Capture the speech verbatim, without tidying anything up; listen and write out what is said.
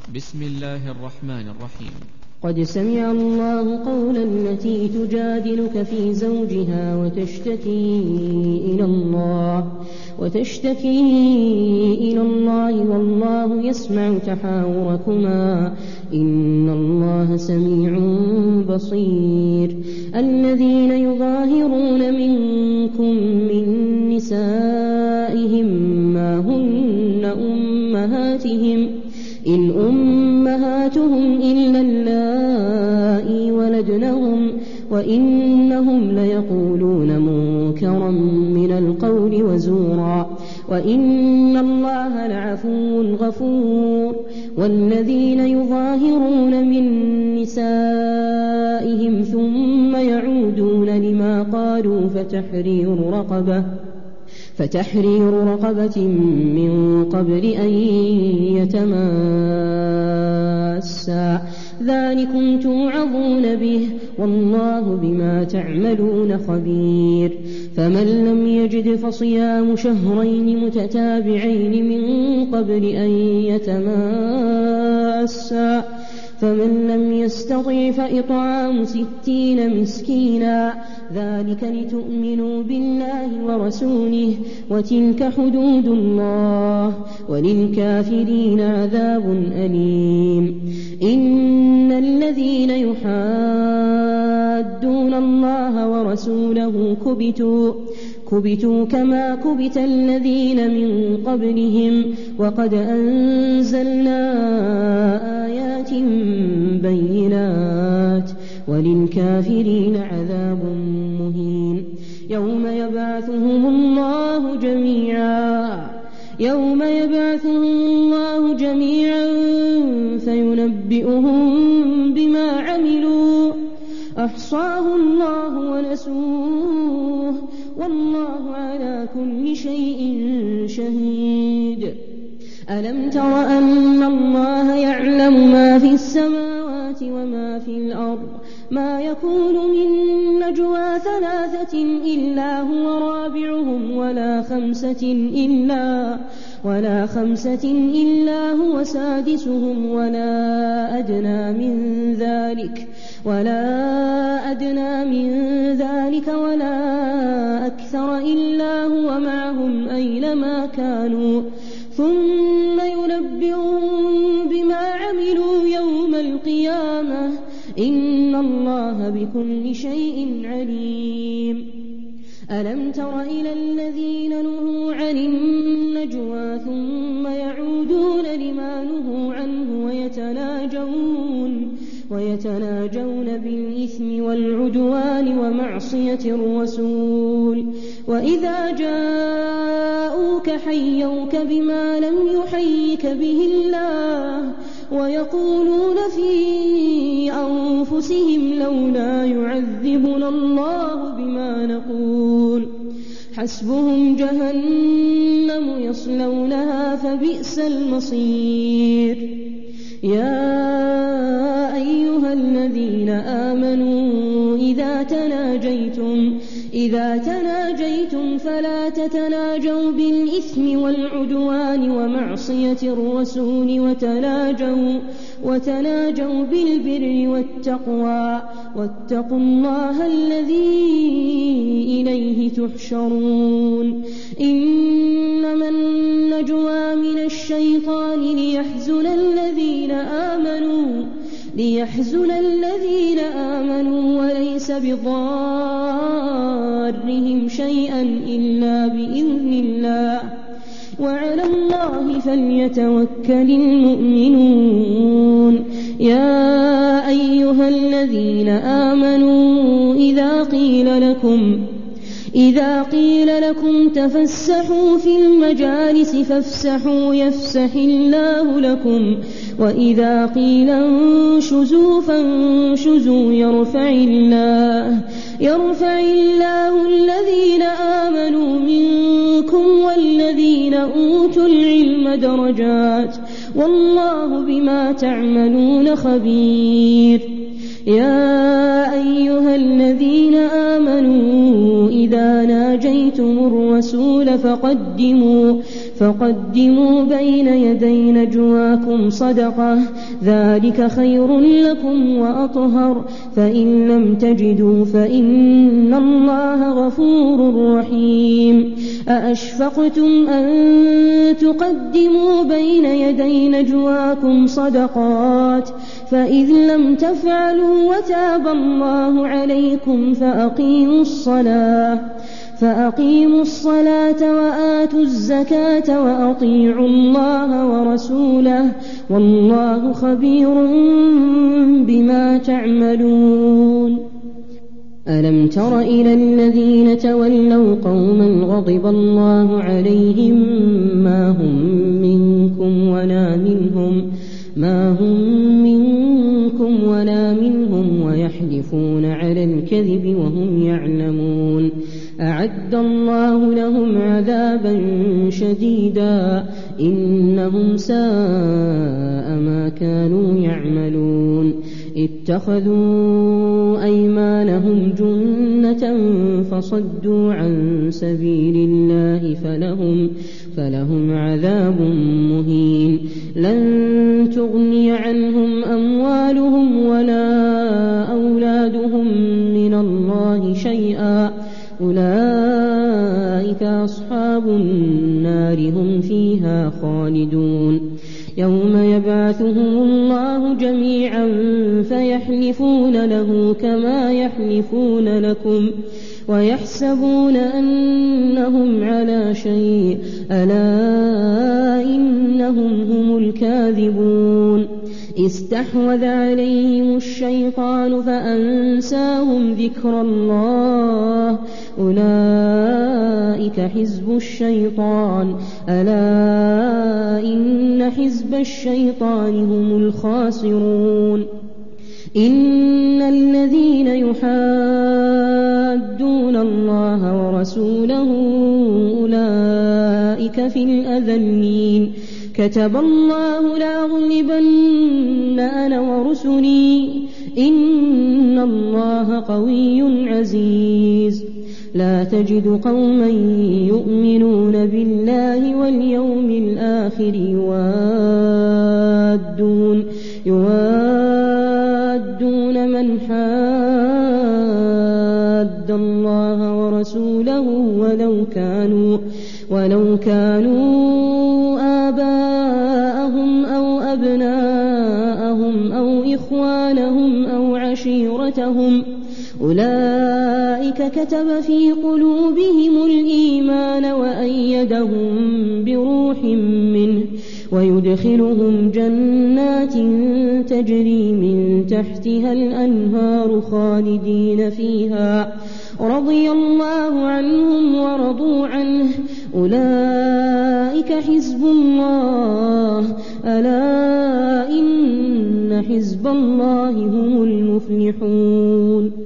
بسم الله الرحمن الرحيم. قد سمع الله قولا التي تجادلك في زوجها وتشتكي إلى الله وتشتكي إلى الله والله يسمع تحاوركما إن الله سميع بصير. الذين يظاهرون منكم من نسائهم ما هن أمهاتهم إن أمهاتهم إلا اللائي ولدنهم وإنهم ليقولون منكرا من القول وزورا وإن الله لعفو غفور. والذين يظاهرون من نسائهم ثم يعودون لما قالوا فتحرير رقبة فتحرير رقبة من قبل أن يتماسا ذلكم توعظون به والله بما تعملون خبير. فمن لم يجد فصيام شهرين متتابعين من قبل أن يتماسا فمن لم يستطع فإطعام ستين مسكينا ذلك لتؤمنوا بالله ورسوله وتلك حدود الله وللكافرين عذاب أليم. إن الذين يحادون الله ورسوله كبتوا كبتوا كما كبت الذين من قبلهم وقد أنزلنا آيات بينات وللكافرين عذاب مهين. يوم يبعثهم الله جميعا يوم يبعثهم الله جميعا فينبئهم بما عملوا أحصاه الله ونسوه والله على كل شيء شهيد. ألم تر أن الله يعلم ما في السماوات وما في الأرض ما يكون من نجوى ثلاثة إلا هو رابعهم ولا خمسة إلا ولا خمسة إلا هو سادسهم ولا أدنى من ذلك ولا أدنى من ذلك ولا أكثر إلا هو معهم أينما كانوا ثم ينبئهم بما عملوا يوم القيامة إن الله بكل شيء عليم. ألم تر إلى الذين نهوا عن النجوى ثم يعودون لما نهوا عنه ويتناجون ويتناجون بالإثم والعدوان ومعصية الرسول وإذا جاءوك حيوك بما لم يحيك به الله ويقولون في أنفسهم لولا يعذبنا الله بما نقول حسبهم جهنم يصلونها فبئس المصير. يا أيها الذين آمنوا إذا تناجيتم إذا تناجيتم فلا تتناجوا بالإثم والعدوان ومعصية الرسول وتناجوا وتناجوا بالبر والتقوى واتقوا الله الذي إليه تحشرون. إنما النجوى من الشيطان ليحزن الذين آمنوا ليحزن الذين آمنوا وليس بضارهم شيئا إلا بإذن الله وعلى الله فليتوكل المؤمنون. يا أيها الذين آمنوا إذا قيل لكم إذا قيل لكم تفسحوا في المجالس فافسحوا يفسح الله لكم وإذا قيل انشزوا فانشزوا يرفع الله يرفع الله الذين آمنوا منكم والذين أوتوا العلم درجات والله بما تعملون خبير. يا أيها الذين آمنوا إذا ناجيتم الرسول فقدموا فقدموا بين يدي نجواكم صدقة ذلك خير لكم وأطهر فإن لم تجدوا فإن الله غفور رحيم أأشفقتم أن تقدموا بين يدي نجواكم صدقات فإذ لم تفعلوا وتاب الله عليكم فأقيموا الصلاة فأقيموا الصلاة وآتوا الزكاة وأطيعوا الله ورسوله والله خبير بما تعملون. ألم تر إلى الذين تولوا قوما غضب الله عليهم ما هم منكم ولا منهم ما هم منكم ولا منهم ويحلفون على الكذب وهم يعلمون أعد الله لهم عذابا شديدا إنهم ساء ما كانوا يعملون اتخذوا أيمانهم جنة فصدوا عن سبيل الله فلهم فلهم عذاب مهين لن تغني عنهم أموالهم ولا أولادهم من الله شيئا أولئك أصحاب النار هم فيها خالدون يوم يبعثهم الله جميعا فيحلفون له كما يحلفون لكم ويحسبون أنهم على شيء ألا إنهم هم الكاذبون استحوذ عليهم الشيطان فأنساهم ذكر الله أولئك حزب الشيطان ألا إن حزب الشيطان هم الخاسرون إن الذين يحادون الله ورسوله أولئك في الأذلين كتب الله لأغلبن أنا ورسلي إن الله قوي عزيز لا تجد قوما يؤمنون بالله واليوم الآخر يوادون يوادون من حاد الله ورسوله ولو كانوا ولو كانوا آباءهم أو أبناءهم أو إخوانهم أو عشيرتهم أولئك كتب في قلوبهم الإيمان وأيدهم بروح منه ويدخلهم جنات تجري من تحتها الأنهار خالدين فيها رضي الله عنهم ورضوا عنه أولئك حزب الله ألا إن حزب الله هم المفلحون.